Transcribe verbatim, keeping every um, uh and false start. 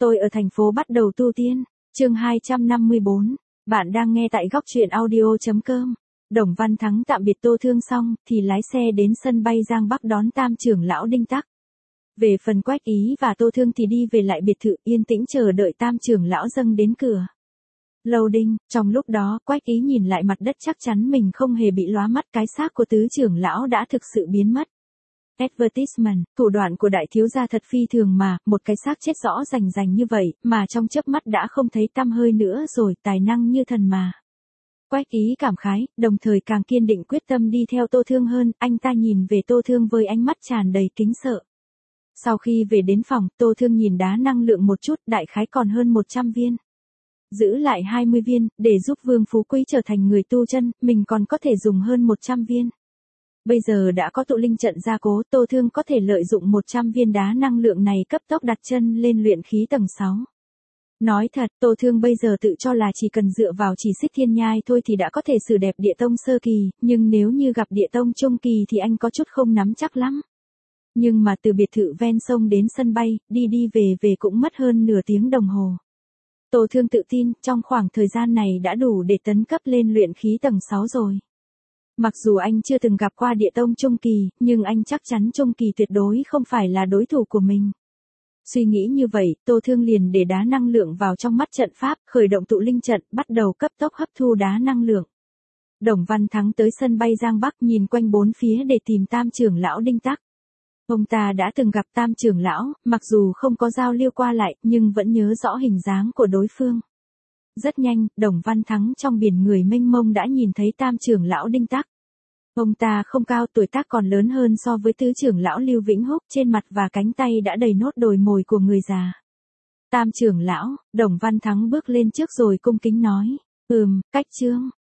Tôi ở thành phố bắt đầu tu tiên. Chương hai trăm năm mươi bốn. Bạn đang nghe tại góc truyện audio chấm com. Đồng Văn Thắng tạm biệt Tô Thương xong, thì lái xe đến sân bay Giang Bắc đón Tam trưởng lão Đinh Tắc. Về phần Quách Ý và Tô Thương thì đi về lại biệt thự yên tĩnh chờ đợi Tam trưởng lão dâng đến cửa. Loading, trong lúc đó, Quách Ý nhìn lại mặt đất chắc chắn mình không hề bị lóa mắt, cái xác của tứ trưởng lão đã thực sự biến mất. Advertisement, thủ đoạn của đại thiếu gia thật phi thường mà, một cái xác chết rõ rành rành như vậy, mà trong chớp mắt đã không thấy tăm hơi nữa rồi, tài năng như thần mà. Quách Ý cảm khái, đồng thời càng kiên định quyết tâm đi theo Tô Thương hơn, anh ta nhìn về Tô Thương với ánh mắt tràn đầy kính sợ. Sau khi về đến phòng, Tô Thương nhìn đá năng lượng một chút, đại khái còn hơn một trăm viên. Giữ lại hai mươi viên, để giúp Vương Phú Quý trở thành người tu chân, mình còn có thể dùng hơn một trăm viên. Bây giờ đã có tụ linh trận gia cố, Tô Thương có thể lợi dụng một trăm viên đá năng lượng này cấp tốc đặt chân lên luyện khí tầng sáu. Nói thật, Tô Thương bây giờ tự cho là chỉ cần dựa vào chỉ xích thiên nhai thôi thì đã có thể xử đẹp địa tông sơ kỳ, nhưng nếu như gặp địa tông trung kỳ thì anh có chút không nắm chắc lắm. Nhưng mà từ biệt thự ven sông đến sân bay, đi đi về về cũng mất hơn nửa tiếng đồng hồ. Tô Thương tự tin, trong khoảng thời gian này đã đủ để tấn cấp lên luyện khí tầng sáu rồi. Mặc dù anh chưa từng gặp qua địa tông trung kỳ, nhưng anh chắc chắn trung kỳ tuyệt đối không phải là đối thủ của mình. Suy nghĩ như vậy, Tô Thương liền để đá năng lượng vào trong mắt trận pháp, khởi động tụ linh trận, bắt đầu cấp tốc hấp thu đá năng lượng. Đồng Văn Thắng tới sân bay Giang Bắc nhìn quanh bốn phía để tìm Tam trưởng lão Đinh Tắc. Ông ta đã từng gặp Tam trưởng lão, mặc dù không có giao lưu qua lại, nhưng vẫn nhớ rõ hình dáng của đối phương. Rất nhanh, Đồng Văn Thắng trong biển người mênh mông đã nhìn thấy Tam trưởng lão Đinh Tắc. Ông ta không cao, tuổi tác còn lớn hơn so với tứ trưởng lão Lưu Vĩnh Húc, trên mặt và cánh tay đã đầy nốt đồi mồi của người già. Tam trưởng lão, Đồng Văn Thắng bước lên trước rồi cung kính nói, ừm, Cách Trương.